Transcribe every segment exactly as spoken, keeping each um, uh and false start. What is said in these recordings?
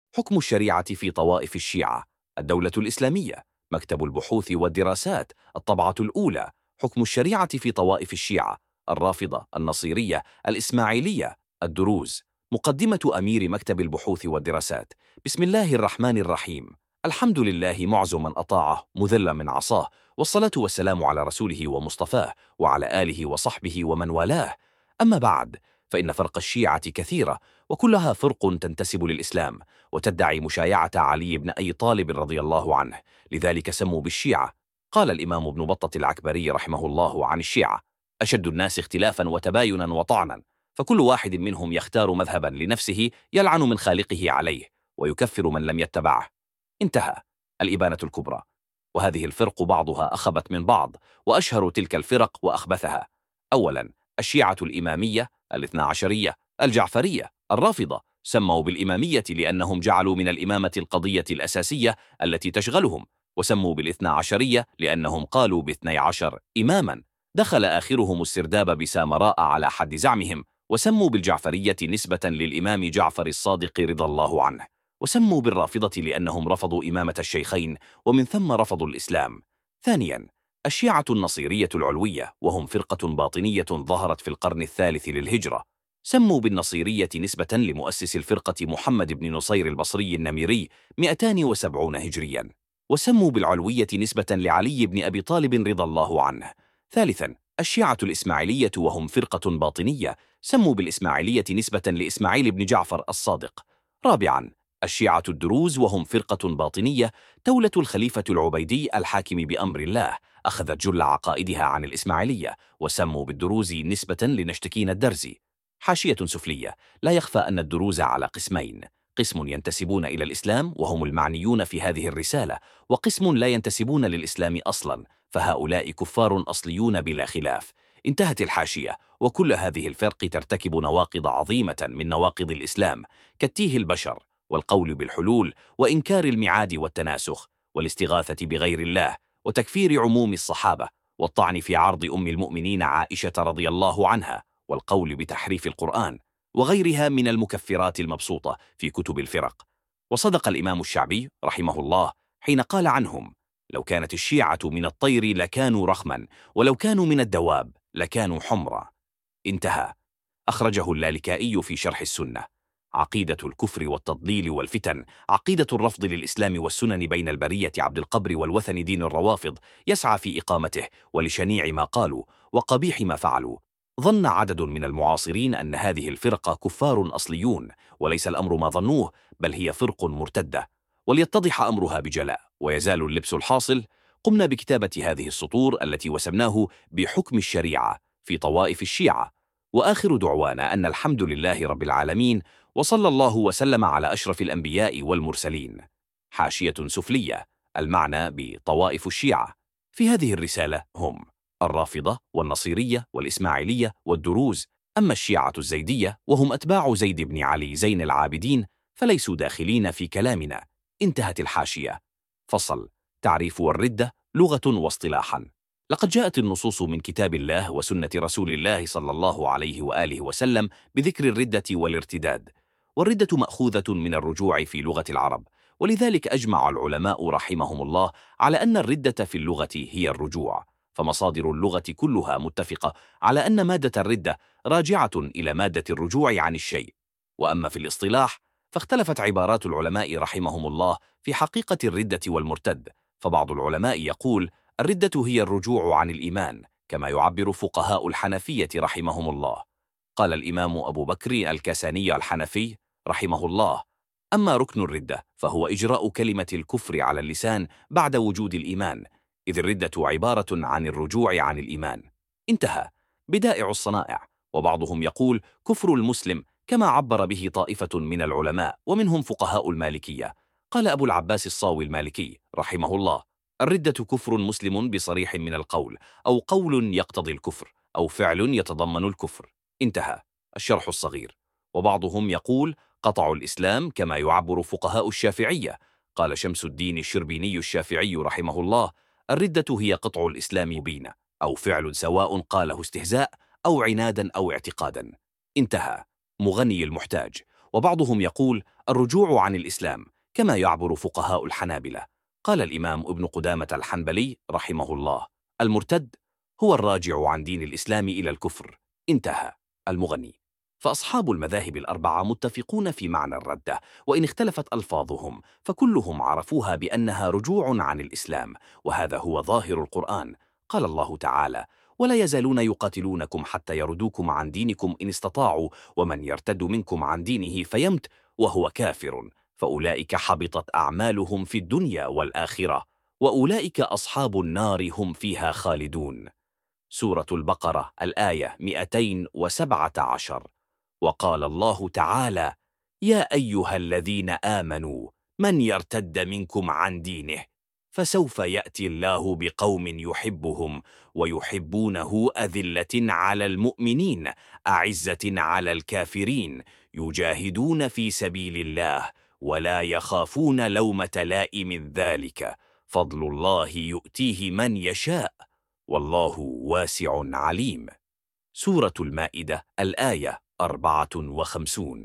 حكم الشريعة في طوائف الشيعة. الدولة الإسلامية. مكتب البحوث والدراسات. الطبعة الأولى. حكم الشريعة في طوائف الشيعة. الرافضة، النصيرية، الإسماعيلية، الدروز. مقدمة أمير مكتب البحوث والدراسات. بسم الله الرحمن الرحيم. الحمد لله معز من أطاعه، مذل من عصاه، والصلاة والسلام على رسوله ومصطفاه وعلى آله وصحبه ومن والاه. أما بعد، فإن فرق الشيعة كثيرة، وكلها فرق تنتسب للإسلام، وتدعي مشايعة علي بن أبي طالب رضي الله عنه، لذلك سموا بالشيعة. قال الإمام ابن بطة العكبري رحمه الله عن الشيعة: أشد الناس اختلافا وتباينا وطعنا، فكل واحد منهم يختار مذهبا لنفسه يلعن من خالقه عليه، ويكفر من لم يتبعه. انتهى. الإبانة الكبرى. وهذه الفرق بعضها أخبت من بعض، وأشهر تلك الفرق وأخبثها: أولا، الشيعة الإمامية، الاثنا عشرية، الجعفرية، الرافضة. سموا بالإمامية لأنهم جعلوا من الإمامة القضية الأساسية التي تشغلهم، وسموا بالاثنا عشرية لأنهم قالوا باثني عشر إماما. دخل آخرهم السرداب بسامراء على حد زعمهم، وسموا بالجعفرية نسبة للإمام جعفر الصادق رضي الله عنه. وسموا بالرافضة لأنهم رفضوا إمامة الشيخين، ومن ثم رفضوا الإسلام. ثانيا، الشيعة النصيرية العلوية، وهم فرقة باطنية ظهرت في القرن الثالث للهجرة. سموا بالنصيرية نسبة لمؤسس الفرقة محمد بن نصير البصري النميري مئتين وسبعين هجريا. وسموا بالعلوية نسبة لعلي بن أبي طالب رضي الله عنه. ثالثا، الشيعة الإسماعيلية، وهم فرقة باطنية. سموا بالإسماعيلية نسبة لإسماعيل بن جعفر الصادق. رابعا، الشيعة الدروز، وهم فرقة باطنية دولة الخليفة العبيدي الحاكم بأمر الله، أخذت جل عقائدها عن الإسماعيلية، وسموا بالدروز نسبة لنشتكين الدرزي. حاشية سفلية: لا يخفى أن الدروز على قسمين: قسم ينتسبون إلى الإسلام وهم المعنيون في هذه الرسالة، وقسم لا ينتسبون للإسلام أصلا، فهؤلاء كفار أصليون بلا خلاف. انتهت الحاشية. وكل هذه الفرق ترتكب نواقض عظيمة من نواقض الإسلام، كالتيه البشر، والقول بالحلول، وإنكار الميعاد والتناسخ، والاستغاثة بغير الله، وتكفير عموم الصحابة، والطعن في عرض أم المؤمنين عائشة رضي الله عنها، والقول بتحريف القرآن، وغيرها من المكفرات المبسوطة في كتب الفرق. وصدق الإمام الشعبي رحمه الله حين قال عنهم: لو كانت الشيعة من الطير لكانوا رخما، ولو كانوا من الدواب لكانوا حمرا. انتهى. أخرجه اللالكائي في شرح السنة. عقيدة الكفر والتضليل والفتن، عقيدة الرفض للإسلام والسنن بين البرية عبد القبر والوثن دين الروافض، يسعى في إقامته، ولشنيع ما قالوا وقبيح ما فعلوا. ظن عدد من المعاصرين أن هذه الفرقة كفار أصليون، وليس الأمر ما ظنوه، بل هي فرق مرتدة. وليتضح أمرها بجلاء ويزال اللبس الحاصل، قمنا بكتابة هذه السطور التي وسمناه بحكم الشريعة في طوائف الشيعة. وآخر دعوانا أن الحمد لله رب العالمين، وصلى الله وسلم على أشرف الأنبياء والمرسلين. حاشية سفلية: المعنى بطوائف الشيعة في هذه الرسالة هم الرافضة والنصيرية والإسماعيلية والدروز. أما الشيعة الزيدية، وهم أتباع زيد بن علي زين العابدين، فليسوا داخلين في كلامنا. انتهت الحاشية. فصل: تعريف الردة لغة واصطلاحا. لقد جاءت النصوص من كتاب الله وسنة رسول الله صلى الله عليه وآله وسلم بذكر الردة والارتداد. والردة مأخوذة من الرجوع في لغة العرب، ولذلك أجمع العلماء رحمهم الله على أن الردة في اللغة هي الرجوع، فمصادر اللغة كلها متفقة على أن مادة الردة راجعة إلى مادة الرجوع عن الشيء. وأما في الاصطلاح، فاختلفت عبارات العلماء رحمهم الله في حقيقة الردة والمرتد. فبعض العلماء يقول: الردة هي الرجوع عن الإيمان، كما يعبر فقهاء الحنفية رحمهم الله. قال الإمام أبو بكر الكساني الحنفي رحمه الله: أما ركن الردة فهو إجراء كلمة الكفر على اللسان بعد وجود الإيمان، إذ الردة عبارة عن الرجوع عن الإيمان. انتهى. بدائع الصنائع. وبعضهم يقول كفر المسلم، كما عبر به طائفة من العلماء ومنهم فقهاء المالكية. قال أبو العباس الصاوي المالكي رحمه الله: الردة كفر مسلم بصريح من القول، أو قول يقتضي الكفر، أو فعل يتضمن الكفر. انتهى. الشرح الصغير. وبعضهم يقول قطع الإسلام، كما يعبر فقهاء الشافعية. قال شمس الدين الشربيني الشافعي رحمه الله: الردة هي قطع الإسلام مبينة، أو فعل سواء قاله استهزاء أو عنادا أو اعتقادا. انتهى. مغني المحتاج. وبعضهم يقول الرجوع عن الإسلام، كما يعبر فقهاء الحنابلة. قال الإمام ابن قدامة الحنبلي رحمه الله: المرتد هو الراجع عن دين الإسلام إلى الكفر. انتهى. المغني. فأصحاب المذاهب الأربعة متفقون في معنى الردة، وإن اختلفت ألفاظهم فكلهم عرفوها بأنها رجوع عن الإسلام، وهذا هو ظاهر القرآن. قال الله تعالى: ولا يزالون يقاتلونكم حتى يردوكم عن دينكم إن استطاعوا، ومن يرتد منكم عن دينه فيمت وهو كافر فأولئك حبطت أعمالهم في الدنيا والآخرة، وأولئك أصحاب النار هم فيها خالدون. سورة البقرة الآية مئتين وسبعة عشر. وقال الله تعالى: يا أيها الذين آمنوا من يرتد منكم عن دينه فسوف يأتي الله بقوم يحبهم ويحبونه أذلة على المؤمنين أعزة على الكافرين يجاهدون في سبيل الله ولا يخافون لومة لائم، ذلك فضل الله يؤتيه من يشاء والله واسع عليم. سورة المائدة الآية أربعة وخمسون.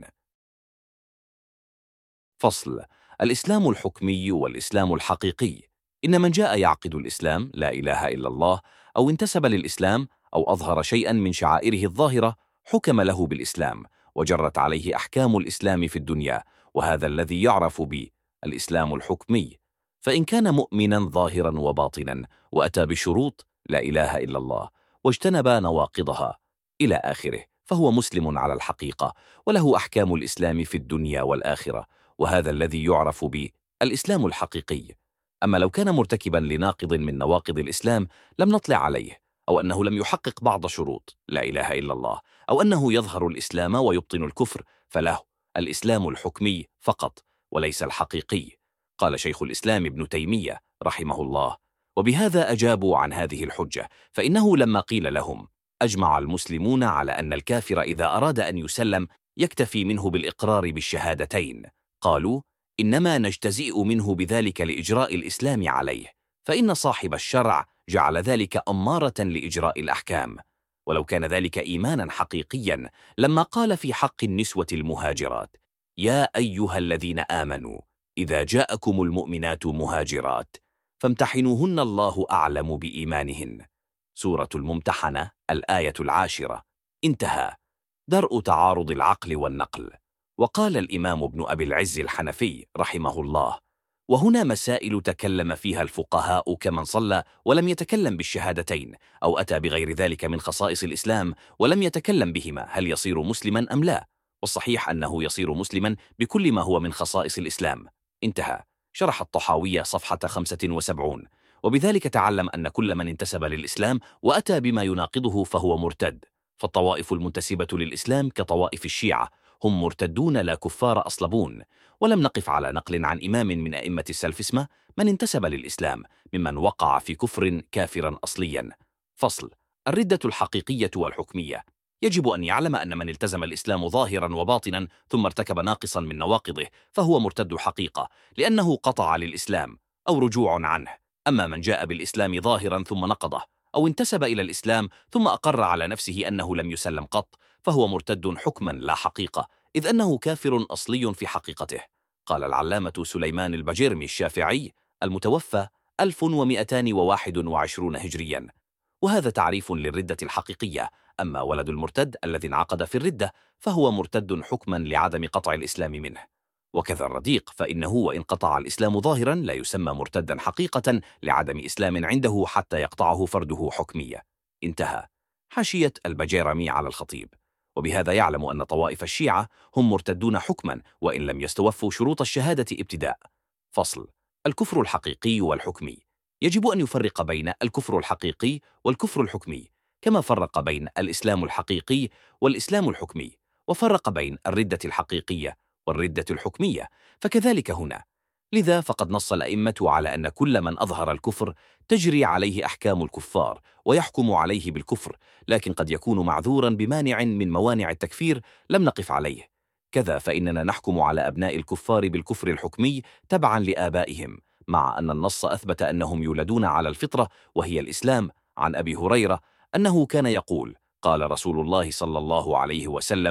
فصل: الإسلام الحكمي والإسلام الحقيقي. إن من جاء يعقد الإسلام لا إله إلا الله، أو انتسب للإسلام، أو أظهر شيئا من شعائره الظاهرة، حكم له بالإسلام، وجرت عليه أحكام الإسلام في الدنيا، وهذا الذي يعرف بالإسلام الحكمي. فإن كان مؤمنا ظاهرا وباطنا، وأتى بشروط لا إله إلا الله، واجتنب نواقضها إلى آخره، فهو مسلم على الحقيقة، وله أحكام الإسلام في الدنيا والآخرة، وهذا الذي يعرف بالإسلام الحقيقي. أما لو كان مرتكبا لناقض من نواقض الإسلام لم نطلع عليه، أو أنه لم يحقق بعض شروط لا إله إلا الله، أو أنه يظهر الإسلام ويبطن الكفر، فله الإسلام الحكمي فقط وليس الحقيقي. قال شيخ الإسلام ابن تيمية رحمه الله: وبهذا أجابوا عن هذه الحجة، فإنه لما قيل لهم أجمع المسلمون على أن الكافر إذا أراد أن يسلم يكتفي منه بالإقرار بالشهادتين، قالوا: إنما نجتزئ منه بذلك لإجراء الإسلام عليه، فإن صاحب الشرع جعل ذلك أمارة لإجراء الأحكام. ولو كان ذلك إيمانا حقيقيا لما قال في حق النسوة المهاجرات: يا أيها الذين آمنوا إذا جاءكم المؤمنات مهاجرات فامتحنوهن الله أعلم بإيمانهن. سورة الممتحنة الآية العاشرة. انتهى. درء تعارض العقل والنقل. وقال الإمام ابن أبي العز الحنفي رحمه الله: وهنا مسائل تكلم فيها الفقهاء كمن صلى ولم يتكلم بالشهادتين، أو أتى بغير ذلك من خصائص الإسلام ولم يتكلم بهما، هل يصير مسلما أم لا؟ والصحيح أنه يصير مسلما بكل ما هو من خصائص الإسلام. انتهى. شرح الطحاوية صفحة خمسة وسبعين. وبذلك تعلم أن كل من انتسب للإسلام وأتى بما يناقضه فهو مرتد. فالطوائف المنتسبة للإسلام كطوائف الشيعة هم مرتدون لا كفار أصلبون. ولم نقف على نقل عن إمام من أئمة السلف اسمه من انتسب للإسلام ممن وقع في كفر كافرا أصليا. فصل: الردة الحقيقية والحكمية. يجب أن يعلم أن من التزم الإسلام ظاهرا وباطنا ثم ارتكب ناقصا من نواقضه فهو مرتد حقيقة، لأنه قطع للإسلام أو رجوع عنه. أما من جاء بالإسلام ظاهرا ثم نقضه، أو انتسب إلى الإسلام ثم أقر على نفسه أنه لم يسلم قط، فهو مرتد حكما لا حقيقة، إذ أنه كافر أصلي في حقيقته. قال العلامة سليمان البجرمي الشافعي المتوفى ألف ومئتان وواحد وعشرون هجريا. وهذا تعريف للردة الحقيقية. أما ولد المرتد الذي انعقد في الردة فهو مرتد حكما لعدم قطع الإسلام منه. وكذا الرديق، فإنه وإن قطع الإسلام ظاهرا لا يسمى مرتدا حقيقة لعدم إسلام عنده حتى يقطعه فرده حكمية. انتهى. حاشية البجيرمي على الخطيب. وبهذا يعلم أن طوائف الشيعة هم مرتدون حكما وإن لم يستوفوا شروط الشهادة ابتداء. فصل: الكفر الحقيقي والحكمي. يجب أن يفرق بين الكفر الحقيقي والكفر الحكمي، كما فرق بين الإسلام الحقيقي والإسلام الحكمي، وفرق بين الردة الحقيقية والردة الحكمية، فكذلك هنا. لذا فقد نص الأئمة على أن كل من أظهر الكفر تجري عليه أحكام الكفار ويحكم عليه بالكفر، لكن قد يكون معذورا بمانع من موانع التكفير لم نقف عليه. كذا فإننا نحكم على أبناء الكفار بالكفر الحكمي تبعا لآبائهم، مع أن النص أثبت أنهم يولدون على الفطرة وهي الإسلام. عن أبي هريرة أنه كان يقول: قال رسول الله صلى الله عليه وسلم: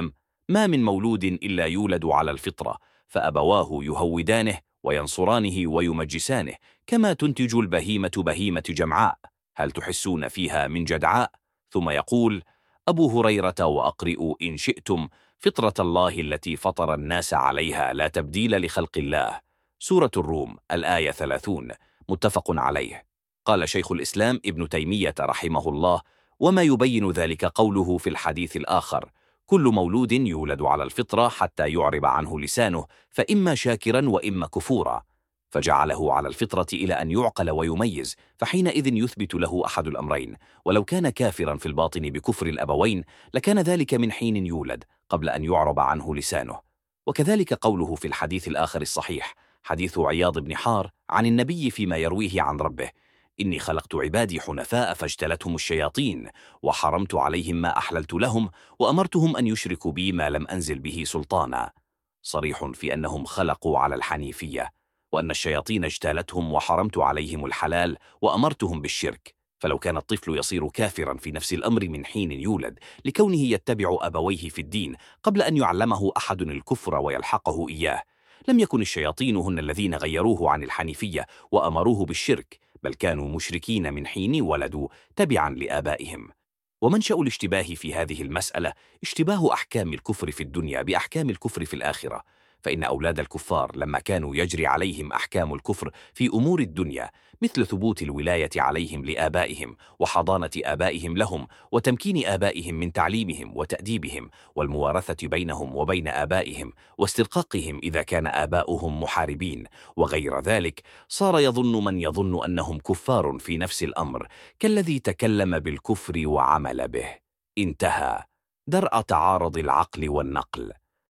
ما من مولود إلا يولد على الفطرة، فأبواه يهودانه وينصرانه ويمجسانه، كما تنتج البهيمة بهيمة جمعاء، هل تحسون فيها من جدعاء؟ ثم يقول أبو هريرة: وأقرئوا إن شئتم فطرة الله التي فطر الناس عليها لا تبديل لخلق الله. سورة الروم الآية ثلاثون، متفق عليه. قال شيخ الإسلام ابن تيمية رحمه الله: وما يبين ذلك قوله في الحديث الآخر: كل مولود يولد على الفطرة حتى يعرب عنه لسانه، فإما شاكرا وإما كفورا، فجعله على الفطرة إلى أن يعقل ويميز، فحينئذ يثبت له أحد الأمرين، ولو كان كافرا في الباطن بكفر الأبوين لكان ذلك من حين يولد قبل أن يعرب عنه لسانه. وكذلك قوله في الحديث الآخر الصحيح، حديث عياض بن حار عن النبي فيما يرويه عن ربه: إني خلقت عبادي حنفاء فاجتلتهم الشياطين، وحرمت عليهم ما أحللت لهم، وأمرتهم أن يشركوا بي ما لم أنزل به سلطانا. صريح في أنهم خلقوا على الحنيفية، وأن الشياطين اجتالتهم وحرمت عليهم الحلال وأمرتهم بالشرك. فلو كان الطفل يصير كافرا في نفس الأمر من حين يولد لكونه يتبع أبويه في الدين قبل أن يعلمه أحد الكفر ويلحقه إياه، لم يكن الشياطين هن الذين غيروه عن الحنيفية وأمروه بالشرك، بل كانوا مشركين من حين ولدوا تبعا لآبائهم. ومنشأ الاشتباه في هذه المسألة اشتباه أحكام الكفر في الدنيا بأحكام الكفر في الآخرة، فإن أولاد الكفار لما كانوا يجري عليهم أحكام الكفر في أمور الدنيا، مثل ثبوت الولاية عليهم لآبائهم وحضانة آبائهم لهم وتمكين آبائهم من تعليمهم وتأديبهم والموارثة بينهم وبين آبائهم واسترقاقهم إذا كان آباؤهم محاربين وغير ذلك، صار يظن من يظن أنهم كفار في نفس الأمر كالذي تكلم بالكفر وعمل به. انتهى. درء تعارض العقل والنقل.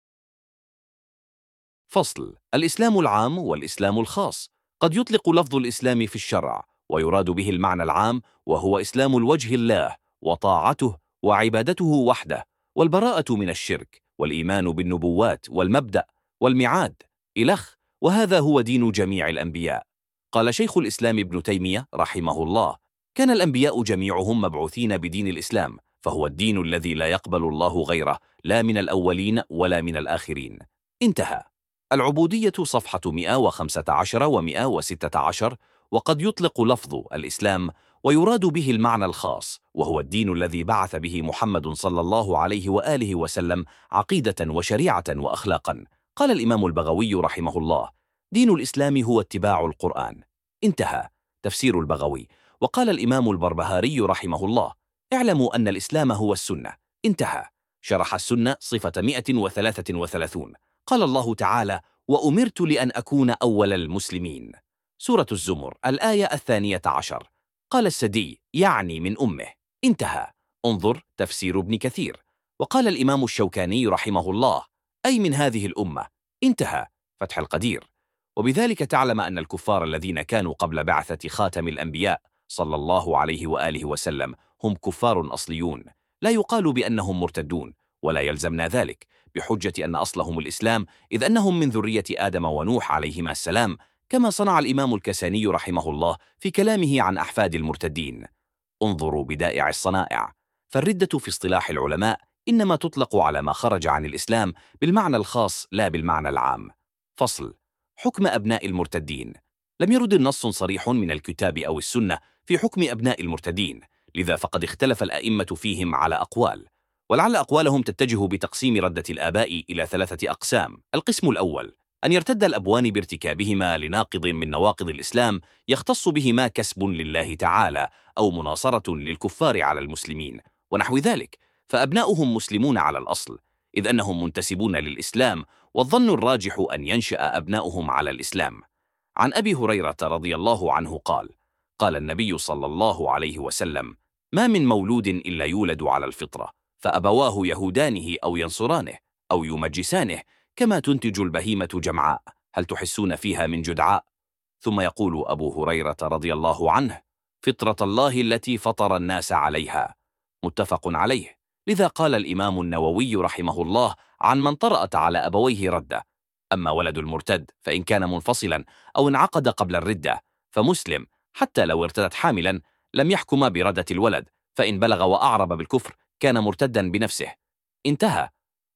فصل: الإسلام العام والإسلام الخاص. قد يطلق لفظ الإسلام في الشرع ويراد به المعنى العام، وهو إسلام الوجه الله وطاعته وعبادته وحده، والبراءة من الشرك، والإيمان بالنبوات والمبدأ والميعاد إلخ، وهذا هو دين جميع الأنبياء. قال شيخ الإسلام ابن تيمية رحمه الله: كان الأنبياء جميعهم مبعوثين بدين الإسلام، فهو الدين الذي لا يقبل الله غيره، لا من الأولين ولا من الآخرين. انتهى. العبودية صفحة مئة وخمسة عشر ومئة وستة عشر. وقد يطلق لفظ الإسلام ويراد به المعنى الخاص، وهو الدين الذي بعث به محمد صلى الله عليه وآله وسلم عقيدة وشريعة وأخلاقا. قال الإمام البغوي رحمه الله: دين الإسلام هو اتباع القرآن. انتهى. تفسير البغوي. وقال الإمام البربهاري رحمه الله: اعلموا أن الإسلام هو السنة. انتهى. شرح السنة صفة مئة وثلاثة وثلاثين. قال الله تعالى: وأمرت لأن أكون أول المسلمين. سورة الزمر الآية الثانية عشر. قال السدي: يعني من أمه. انتهى. انظر تفسير ابن كثير. وقال الإمام الشوكاني رحمه الله: أي من هذه الأمة. انتهى. فتح القدير. وبذلك تعلم أن الكفار الذين كانوا قبل بعثة خاتم الأنبياء صلى الله عليه وآله وسلم هم كفار أصليون، لا يقال بأنهم مرتدون، ولا يلزمنا ذلك بحجة أن أصلهم الإسلام، إذ أنهم من ذرية آدم ونوح عليهما السلام، كما صنع الإمام الكساني رحمه الله في كلامه عن أحفاد المرتدين. انظروا بدائع الصنائع. فالردة في اصطلاح العلماء إنما تطلق على ما خرج عن الإسلام بالمعنى الخاص لا بالمعنى العام. فصل: حكم أبناء المرتدين. لم يرد النص صريح من الكتاب أو السنة في حكم أبناء المرتدين، لذا فقد اختلف الأئمة فيهم على أقوال، ولعل أقوالهم تتجه بتقسيم ردة الآباء إلى ثلاثة أقسام. القسم الأول: أن يرتد الأبوان بارتكابهما لناقض من نواقض الإسلام يختص بهما كسب لله تعالى أو مناصرة للكفار على المسلمين ونحو ذلك، فأبناؤهم مسلمون على الأصل، إذ أنهم منتسبون للإسلام، والظن الراجح أن ينشأ أبناؤهم على الإسلام. عن أبي هريرة رضي الله عنه قال: قال النبي صلى الله عليه وسلم: ما من مولود إلا يولد على الفطرة، فأبواه يهودانه أو ينصرانه أو يمجسانه، كما تنتج البهيمة جمعاء، هل تحسون فيها من جدعاء؟ ثم يقول أبو هريرة رضي الله عنه: فطرة الله التي فطر الناس عليها. متفق عليه. لذا قال الإمام النووي رحمه الله عن من طرأت على أبويه ردة: أما ولد المرتد فإن كان منفصلا أو انعقد قبل الردة فمسلم، حتى لو ارتدت حاملا لم يحكم بردة الولد، فإن بلغ وأعرب بالكفر كان مرتدا بنفسه. انتهى.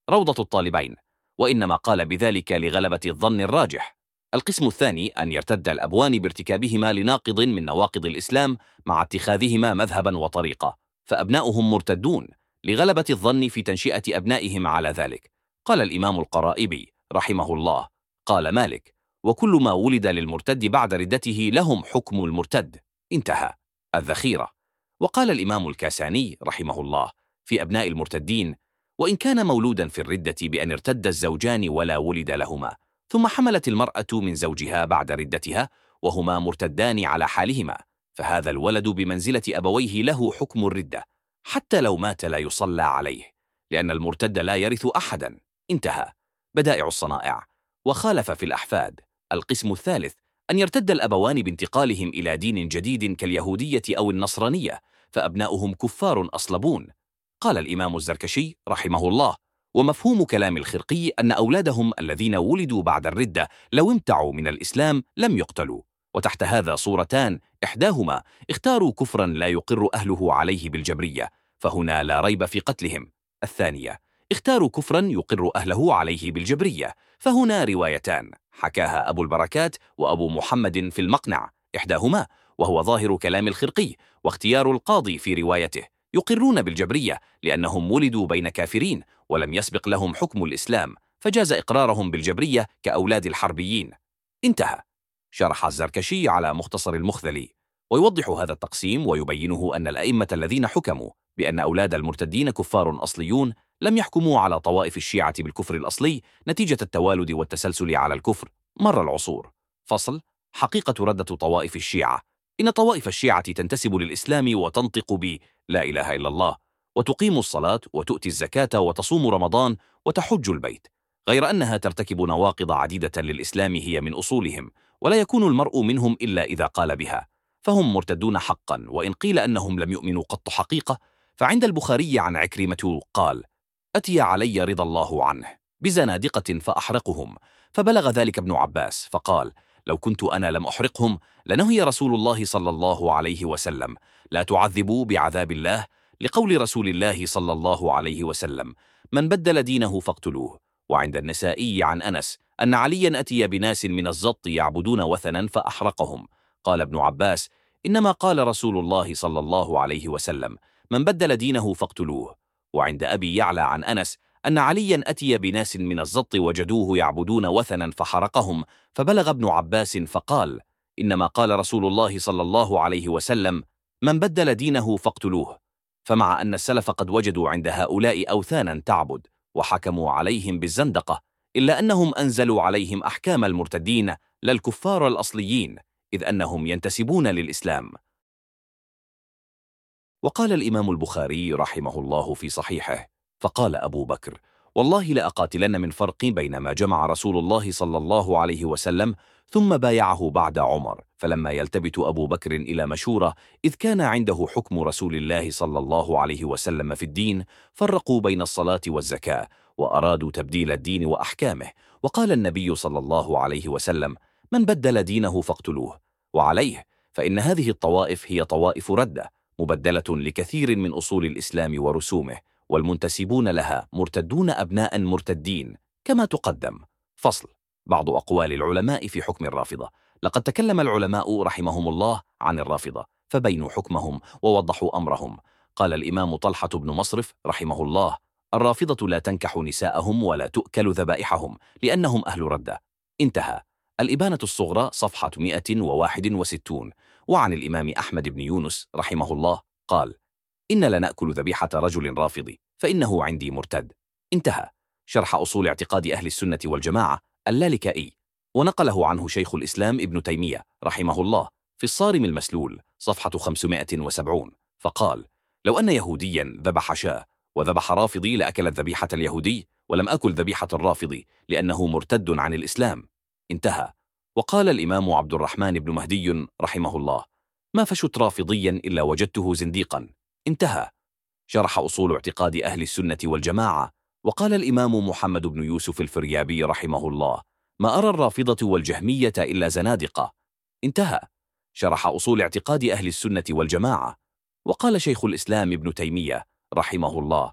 روضة الطالبين، وإنما قال بذلك لغلبة الظن الراجح. القسم الثاني أن يرتد الأبوان بارتكابهما لناقض من نواقض الإسلام مع اتخاذهما مذهبا وطريقة، فأبناؤهم مرتدون لغلبة الظن في تنشئة أبنائهم على ذلك. قال الإمام القرائبي رحمه الله: قال مالك: وكل ما ولد للمرتد بعد ردته لهم حكم المرتد. انتهى. الذخيرة. وقال الإمام الكاساني رحمه الله في أبناء المرتدين: وإن كان مولودا في الردة بأن ارتد الزوجان ولا ولد لهما، ثم حملت المرأة من زوجها بعد ردتها وهما مرتدان على حالهما، فهذا الولد بمنزلة أبويه له حكم الردة، حتى لو مات لا يصلى عليه، لأن المرتد لا يرث أحدا. انتهى. بدائع الصنائع. وخالف في الأحفاد. القسم الثالث أن يرتد الأبوان بانتقالهم إلى دين جديد كاليهودية أو النصرانية، فأبناؤهم كفار أصلبون. قال الإمام الزركشي رحمه الله: ومفهوم كلام الخرقي أن أولادهم الذين ولدوا بعد الردة لو امتعوا من الإسلام لم يقتلوا. وتحت هذا صورتان: إحداهما اختاروا كفرا لا يقر أهله عليه بالجبرية، فهنا لا ريب في قتلهم. الثانية اختاروا كفرا يقر أهله عليه بالجبرية، فهنا روايتان حكاها أبو البركات وأبو محمد في المقنع، إحداهما وهو ظاهر كلام الخرقي واختيار القاضي في روايته يقرون بالجبرية لأنهم ولدوا بين كافرين ولم يسبق لهم حكم الإسلام، فجاز إقرارهم بالجبرية كأولاد الحربيين. انتهى. شرح الزركشي على مختصر المخذلي، ويوضح هذا التقسيم ويبينه أن الأئمة الذين حكموا بأن أولاد المرتدين كفار أصليون لم يحكموا على طوائف الشيعة بالكفر الأصلي نتيجة التوالد والتسلسل على الكفر مر العصور. فصل. حقيقة ردة طوائف الشيعة. إن طوائف الشيعة تنتسب للإسلام وتنطق ب لا إله إلا الله، وتقيم الصلاة وتؤتي الزكاة وتصوم رمضان وتحج البيت، غير أنها ترتكب نواقض عديدة للإسلام هي من أصولهم، ولا يكون المرء منهم إلا إذا قال بها، فهم مرتدون حقا، وإن قيل أنهم لم يؤمنوا قط حقيقة. فعند البخاري عن عكرمة قال: أتي علي رضا الله عنه بزنادقة فأحرقهم، فبلغ ذلك ابن عباس فقال: لو كنت أنا لم أحرقهم لنهي رسول الله صلى الله عليه وسلم: لا تعذبوا بعذاب الله، لقول رسول الله صلى الله عليه وسلم: من بدل دينه فاقتلوه. وعند النسائي عن أنس أن عليا أتي بناس من الزط يعبدون وثنا فأحرقهم. قال ابن عباس: إنما قال رسول الله صلى الله عليه وسلم: من بدل دينه فاقتلوه. وعند أبي يعلى عن أنس أن عليا أتي بناس من الزط وجدوه يعبدون وثنا فحرقهم، فبلغ ابن عباس فقال: إنما قال رسول الله صلى الله عليه وسلم: من بدل دينه فاقتلوه. فمع أن السلف قد وجدوا عند هؤلاء أوثانا تعبد وحكموا عليهم بالزندقة، إلا أنهم أنزلوا عليهم أحكام المرتدين لا الكفار الأصليين، إذ أنهم ينتسبون للإسلام. وقال الإمام البخاري رحمه الله في صحيحه: فقال أبو بكر: والله لأقاتلن من فرق بين ما جمع رسول الله صلى الله عليه وسلم ثم بايعه بعد عمر. فلما يلتبت أبو بكر إلى مشورة، إذ كان عنده حكم رسول الله صلى الله عليه وسلم في الدين، فرقوا بين الصلاة والزكاة وأرادوا تبديل الدين وأحكامه. وقال النبي صلى الله عليه وسلم: من بدل دينه فاقتلوه. وعليه فإن هذه الطوائف هي طوائف ردة مبدلة لكثير من أصول الإسلام ورسومه، والمنتسبون لها مرتدون أبناء مرتدين كما تقدم. فصل. بعض أقوال العلماء في حكم الرافضة. لقد تكلم العلماء رحمهم الله عن الرافضة فبينوا حكمهم ووضحوا أمرهم. قال الإمام طلحة بن مصرف رحمه الله: الرافضة لا تنكح نساءهم ولا تؤكل ذبائحهم لأنهم أهل ردة. انتهى. الإبانة الصغرى صفحة مئة وواحد وستون. وعن الإمام أحمد بن يونس رحمه الله قال: إن لنأكل ذبيحة رجل رافضي فإنه عندي مرتد. انتهى. شرح أصول اعتقاد أهل السنة والجماعة اللالكائي، ونقله عنه شيخ الإسلام ابن تيمية رحمه الله في الصارم المسلول صفحة خمسمائة وسبعين، فقال: لو أن يهوديا ذبح شاة وذبح رافضي لأكلت ذبيحة اليهودي ولم أكل ذبيحة الرافضي لأنه مرتد عن الإسلام. انتهى. وقال الإمام عبد الرحمن بن مهدي رحمه الله: ما فشت رافضيا إلا وجدته زنديقا. انتهى. شرح أصول اعتقاد أهل السنة والجماعة. وقال الإمام محمد بن يوسف الفريابي رحمه الله: ما أرى الرافضة والجهمية إلا زنادقة. انتهى. شرح أصول اعتقاد أهل السنة والجماعة. وقال شيخ الإسلام ابن تيمية رحمه الله: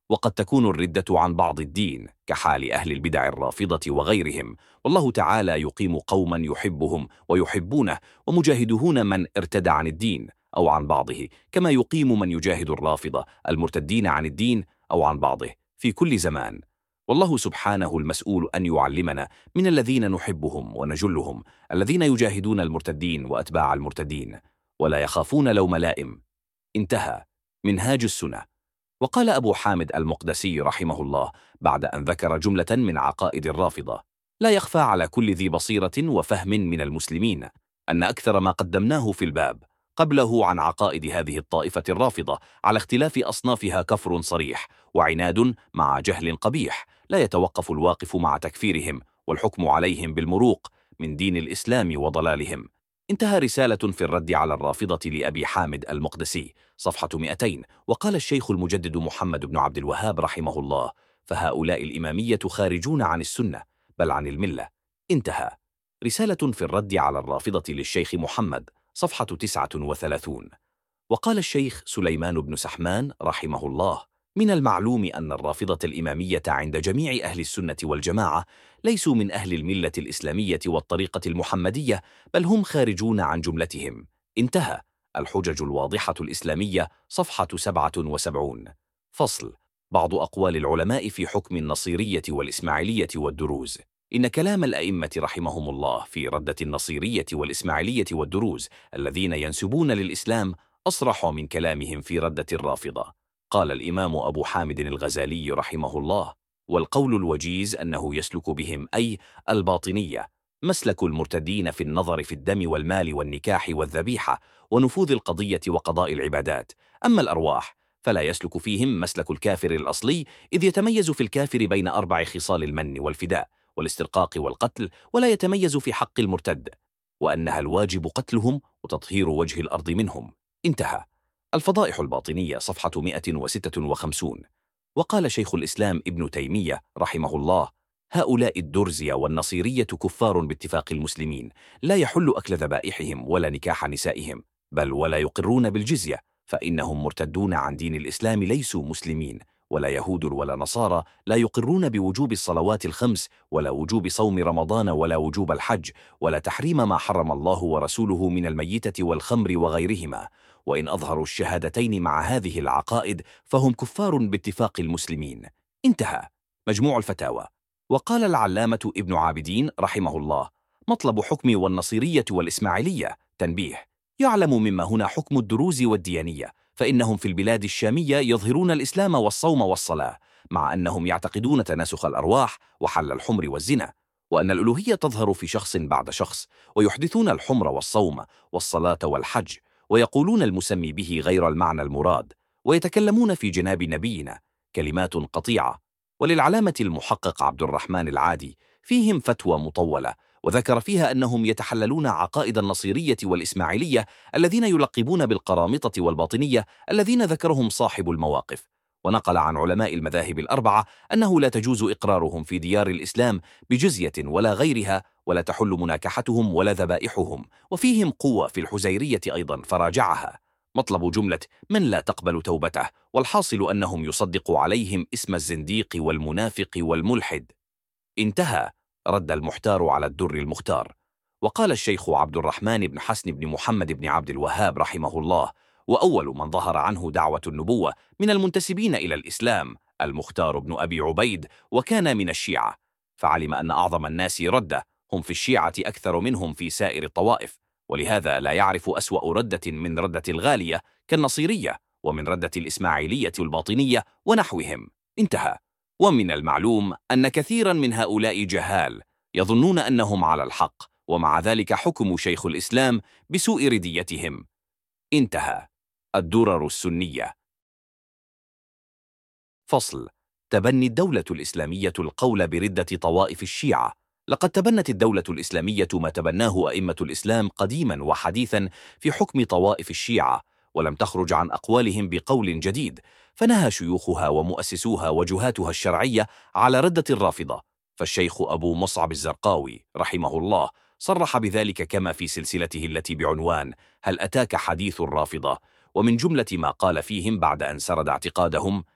وقد تكون الردة عن بعض الدين كحال أهل البدع الرافضة وغيرهم، والله تعالى يقيم قوما يحبهم ويحبونه ومجاهدون من ارتدى عن الدين أو عن بعضه، كما يقيم من يجاهد الرافضة المرتدين عن الدين أو عن بعضه في كل زمان. والله سبحانه المسؤول أن يعلمنا من الذين نحبهم ونجلهم الذين يجاهدون المرتدين وأتباع المرتدين ولا يخافون لوم لائم. انتهى. منهاج السنة. وقال أبو حامد المقدسي رحمه الله بعد أن ذكر جملة من عقائد الرافضة: لا يخفى على كل ذي بصيرة وفهم من المسلمين أن أكثر ما قدمناه في الباب قبله عن عقائد هذه الطائفة الرافضة على اختلاف أصنافها كفر صريح وعناد مع جهل قبيح، لا يتوقف الواقف مع تكفيرهم والحكم عليهم بالمروق من دين الإسلام وضلالهم. انتهى رسالة في الرد على الرافضة لأبي حامد المقدسي، صفحة مئتين. وقال الشيخ المجدد محمد بن عبد الوهاب رحمه الله: فهؤلاء الإمامية خارجون عن السنة بل عن الملة. انتهى. رسالة في الرد على الرافضة للشيخ محمد، صفحة تسعة وثلاثون. وقال الشيخ سليمان بن سحمان رحمه الله: من المعلوم أن الرافضة الإمامية عند جميع أهل السنة والجماعة ليسوا من أهل الملة الإسلامية والطريقة المحمدية، بل هم خارجون عن جملتهم. انتهى. الحجج الواضحة الإسلامية، صفحة سبعة وسبعون. فصل. بعض أقوال العلماء في حكم النصيرية والإسماعيلية والدروز. إن كلام الأئمة رحمهم الله في ردة النصيرية والإسماعيلية والدروز الذين ينسبون للإسلام أصرح من كلامهم في ردة الرافضة. قال الإمام أبو حامد الغزالي رحمه الله: والقول الوجيز أنه يسلك بهم أي الباطنية مسلك المرتدين في النظر في الدم والمال والنكاح والذبيحة ونفوذ القضية وقضاء العبادات. أما الأرواح فلا يسلك فيهم مسلك الكافر الأصلي، إذ يتميز في الكافر بين أربع خصال: المن والفداء والاسترقاق والقتل، ولا يتميز في حق المرتد، وأنها الواجب قتلهم وتطهير وجه الأرض منهم. انتهى. الفضائح الباطنية، صفحة مئة وستة وخمسين. وقال شيخ الإسلام ابن تيمية رحمه الله: هؤلاء الدرزية والنصيرية كفار باتفاق المسلمين، لا يحل أكل ذبائحهم ولا نكاح نسائهم، بل ولا يقرون بالجزية، فإنهم مرتدون عن دين الإسلام، ليسوا مسلمين. ولا يهود ولا نصارى لا يقرون بوجوب الصلوات الخمس ولا وجوب صوم رمضان ولا وجوب الحج ولا تحريم ما حرم الله ورسوله من الميتة والخمر وغيرهما، وإن أظهروا الشهادتين مع هذه العقائد فهم كفار باتفاق المسلمين. انتهى. مجموع الفتاوى. وقال العلامة ابن عابدين رحمه الله: مطلب حكم والنصيرية والإسماعيلية. تنبيه: يعلم مما هنا حكم الدروز والديانية، فإنهم في البلاد الشامية يظهرون الإسلام والصوم والصلاة، مع أنهم يعتقدون تناسخ الأرواح وحل الحمر والزنا، وأن الألوهية تظهر في شخص بعد شخص، ويحدثون الحمر والصوم والصلاة والحج، ويقولون المسمي به غير المعنى المراد، ويتكلمون في جناب نبينا كلمات قطيعة. وللعلامة المحقق عبد الرحمن العادي فيهم فتوى مطولة، وذكر فيها أنهم يتحللون عقائد النصيرية والإسماعيلية الذين يلقبون بالقرامطة والباطنية الذين ذكرهم صاحب المواقف. ونقل عن علماء المذاهب الأربعة أنه لا تجوز إقرارهم في ديار الإسلام بجزية ولا غيرها، ولا تحل مناكحتهم ولا ذبائحهم. وفيهم قوة في الحزيرية أيضا فراجعها. مطلب جملة من لا تقبل توبته، والحاصل أنهم يصدق عليهم اسم الزنديق والمنافق والملحد. انتهى. رد المحتار على الدر المختار. وقال الشيخ عبد الرحمن بن حسن بن محمد بن عبد الوهاب رحمه الله: وأول من ظهر عنه دعوة النبوة من المنتسبين إلى الإسلام المختار بن أبي عبيد، وكان من الشيعة، فعلم أن أعظم الناس ردة هم في الشيعة أكثر منهم في سائر الطوائف، ولهذا لا يعرف أسوأ ردة من ردة الغالية كالنصيرية، ومن ردة الإسماعيلية الباطنية ونحوهم. انتهى. ومن المعلوم أن كثيرا من هؤلاء جهال يظنون أنهم على الحق، ومع ذلك حكم شيخ الإسلام بسوء رديتهم. انتهى. الدرر السنية. فصل. تبني الدولة الإسلامية القول بردة طوائف الشيعة. لقد تبنت الدولة الإسلامية ما تبناه أئمة الإسلام قديما وحديثا في حكم طوائف الشيعة، ولم تخرج عن أقوالهم بقول جديد، فنهى شيوخها ومؤسسوها وجهاتها الشرعية على ردة الرافضة. فالشيخ أبو مصعب الزرقاوي رحمه الله صرح بذلك كما في سلسلته التي بعنوان هل أتاك حديث الرافضة، ومن جملة ما قال فيهم بعد أن سرد اعتقادهم: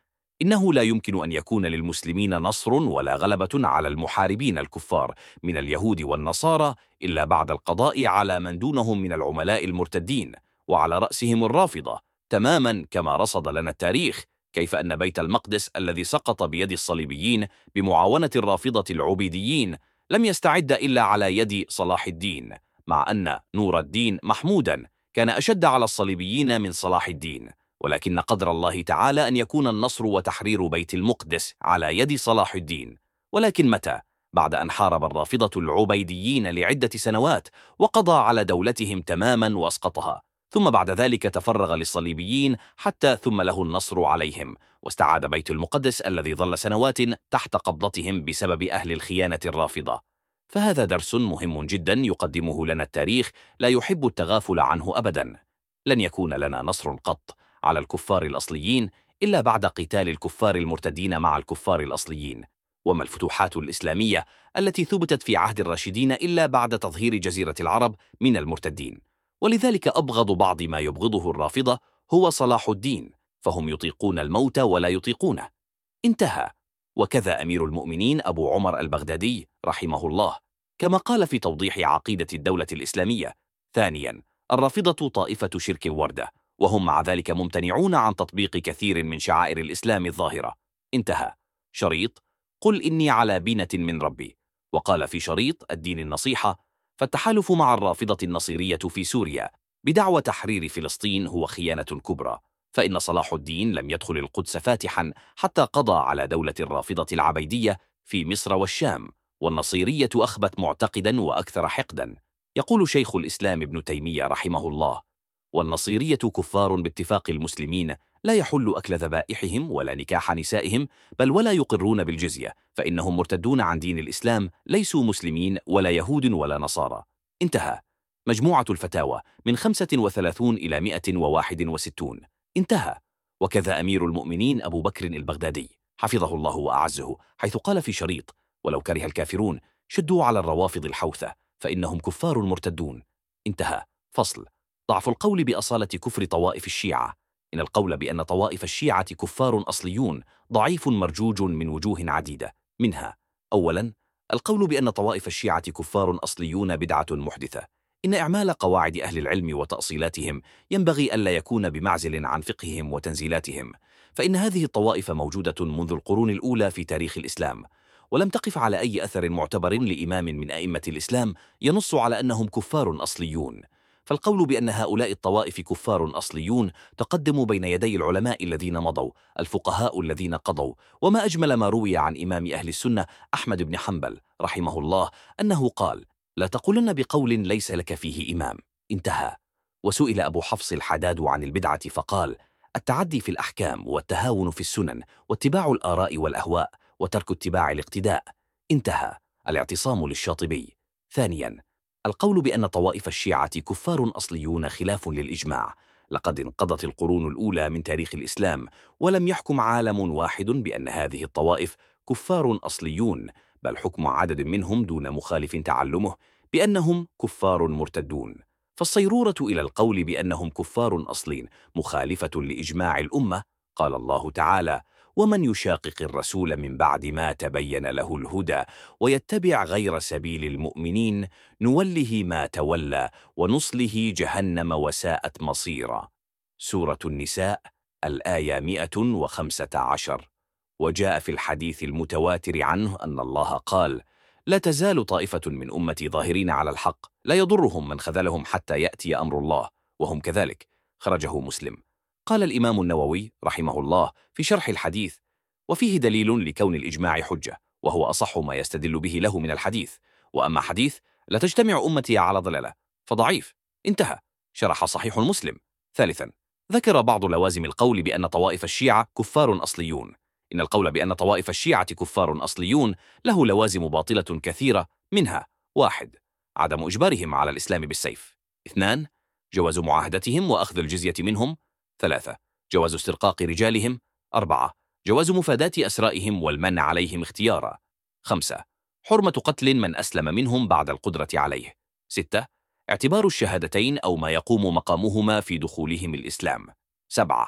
إنه لا يمكن أن يكون للمسلمين نصر ولا غلبة على المحاربين الكفار من اليهود والنصارى إلا بعد القضاء على من دونهم من العملاء المرتدين، وعلى رأسهم الرافضة، تماما كما رصد لنا التاريخ كيف أن بيت المقدس الذي سقط بيد الصليبيين بمعاونة الرافضة العبيديين لم يستعد إلا على يد صلاح الدين، مع أن نور الدين محمودا كان أشد على الصليبيين من صلاح الدين. ولكن قدر الله تعالى أن يكون النصر وتحرير بيت المقدس على يد صلاح الدين. ولكن متى؟ بعد أن حارب الرافضة العبيديين لعدة سنوات وقضى على دولتهم تماما وأسقطها، ثم بعد ذلك تفرغ للصليبيين حتى ثم له النصر عليهم، واستعاد بيت المقدس الذي ظل سنوات تحت قبضتهم بسبب أهل الخيانة الرافضة. فهذا درس مهم جدا يقدمه لنا التاريخ لا يحب التغافل عنه أبدا. لن يكون لنا نصر قط على الكفار الأصليين إلا بعد قتال الكفار المرتدين مع الكفار الأصليين. وما الفتوحات الإسلامية التي ثبتت في عهد الراشدين إلا بعد تظهير جزيرة العرب من المرتدين؟ ولذلك أبغض بعض ما يبغضه الرافضة هو صلاح الدين، فهم يطيقون الموت ولا يطيقونه. انتهى. وكذا أمير المؤمنين أبو عمر البغدادي رحمه الله كما قال في توضيح عقيدة الدولة الإسلامية. ثانيا، الرافضة طائفة شرك وردة، وهم مع ذلك ممتنعون عن تطبيق كثير من شعائر الإسلام الظاهرة. انتهى. شريط قل إني على بينة من ربي. وقال في شريط الدين النصيحة: فالتحالف مع الرافضة النصيرية في سوريا بدعوى تحرير فلسطين هو خيانة كبرى، فإن صلاح الدين لم يدخل القدس فاتحا حتى قضى على دولة الرافضة العبيدية في مصر والشام، والنصيرية أخبت معتقدا وأكثر حقدا. يقول شيخ الإسلام ابن تيمية رحمه الله: والنصيرية كفار باتفاق المسلمين، لا يحل أكل ذبائحهم ولا نكاح نسائهم، بل ولا يقرون بالجزية، فإنهم مرتدون عن دين الإسلام، ليسوا مسلمين ولا يهود ولا نصارى. انتهى. مجموعة الفتاوى من خمسة وثلاثين إلى مئة وواحد وستين. انتهى. وكذا أمير المؤمنين أبو بكر البغدادي حفظه الله وأعزه حيث قال في شريط: ولو كره الكافرون شدوا على الروافض الحوثة فإنهم كفار مرتدون. انتهى. فصل. ضعف القول بأصالة كفر طوائف الشيعة. إن القول بأن طوائف الشيعة كفار أصليون ضعيف مرجوج من وجوه عديدة، منها: أولا، القول بأن طوائف الشيعة كفار أصليون بدعة محدثة. إن إعمال قواعد أهل العلم وتأصيلاتهم ينبغي ألا يكون بمعزل عن فقههم وتنزيلاتهم، فإن هذه الطوائف موجودة منذ القرون الأولى في تاريخ الإسلام، ولم تقف على أي أثر معتبر لإمام من أئمة الإسلام ينص على أنهم كفار أصليون. فالقول بأن هؤلاء الطوائف كفار أصليون تقدم بين يدي العلماء الذين مضوا، الفقهاء الذين قضوا. وما أجمل ما روي عن إمام أهل السنة أحمد بن حنبل رحمه الله أنه قال: لا تقولن بقول ليس لك فيه إمام. انتهى. وسئل أبو حفص الحداد عن البدعة فقال: التعدي في الأحكام، والتهاون في السنن، واتباع الآراء والأهواء، وترك اتباع الاقتداء. انتهى. الاعتصام للشاطبي. ثانيا، القول بأن طوائف الشيعة كفار أصليون خلاف للإجماع. لقد انقضت القرون الأولى من تاريخ الإسلام ولم يحكم عالم واحد بأن هذه الطوائف كفار أصليون، بل حكم عدد منهم دون مخالف تعلمه بأنهم كفار مرتدون. فالصيرورة إلى القول بأنهم كفار أصلين مخالفة لإجماع الأمة. قال الله تعالى: ومن يشاقق الرسول من بعد ما تبين له الهدى ويتبع غير سبيل المؤمنين نوله ما تولى ونصله جهنم وساءت مصيرا. سورة النساء الآية مئة وخمسة عشر. وجاء في الحديث المتواتر عنه أن الله قال: لا تزال طائفة من أمتي ظاهرين على الحق، لا يضرهم من خذلهم حتى يأتي أمر الله وهم كذلك. خرجه مسلم. قال الإمام النووي رحمه الله في شرح الحديث: وفيه دليل لكون الإجماع حجة، وهو أصح ما يستدل به له من الحديث. وأما حديث لا تجتمع أمتي على ضلالة فضعيف. انتهى. شرح صحيح المسلم. ثالثا، ذكر بعض لوازم القول بأن طوائف الشيعة كفار أصليون. إن القول بأن طوائف الشيعة كفار أصليون له لوازم باطلة كثيرة، منها: واحد، عدم إجبارهم على الإسلام بالسيف. اثنان، جواز معاهدتهم وأخذ الجزية منهم. ثلاثة، جواز استرقاق رجالهم. أربعة، جواز مفاداة أسرائهم والمن عليهم اختيارا. خمسة، حرمة قتل من أسلم منهم بعد القدرة عليه. ستة، اعتبار الشهادتين أو ما يقوم مقامهما في دخولهم الإسلام. سبعة،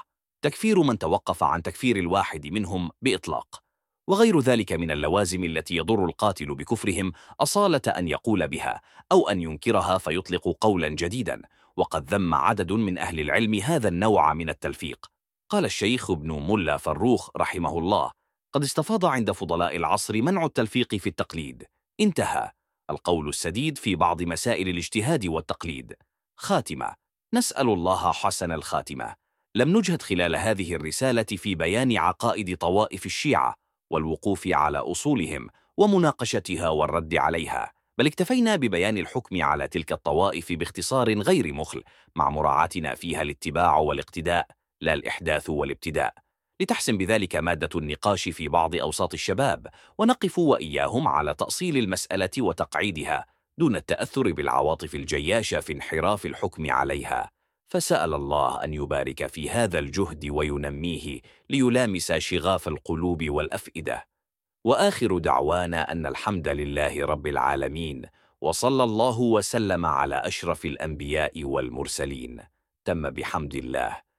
تكفير من توقف عن تكفير الواحد منهم بإطلاق، وغير ذلك من اللوازم التي يضر القاتل بكفرهم أصالة أن يقول بها أو أن ينكرها فيطلق قولا جديدا. وقد ذم عدد من أهل العلم هذا النوع من التلفيق. قال الشيخ ابن ملا فروخ رحمه الله: قد استفاض عند فضلاء العصر منع التلفيق في التقليد. انتهى. القول السديد في بعض مسائل الاجتهاد والتقليد. خاتمة. نسأل الله حسن الخاتمة. لم نجهد خلال هذه الرسالة في بيان عقائد طوائف الشيعة والوقوف على أصولهم ومناقشتها والرد عليها، بل اكتفينا ببيان الحكم على تلك الطوائف باختصار غير مخل، مع مراعاتنا فيها الاتباع والاقتداء لا الإحداث والابتداء، لتحسن بذلك مادة النقاش في بعض أوساط الشباب، ونقف وإياهم على تأصيل المسألة وتقعيدها دون التأثر بالعواطف الجياشة في انحراف الحكم عليها. فسأل الله أن يبارك في هذا الجهد وينميه ليلامس شغاف القلوب والأفئدة. وآخر دعوانا أن الحمد لله رب العالمين، وصلى الله وسلم على أشرف الأنبياء والمرسلين. تم بحمد الله.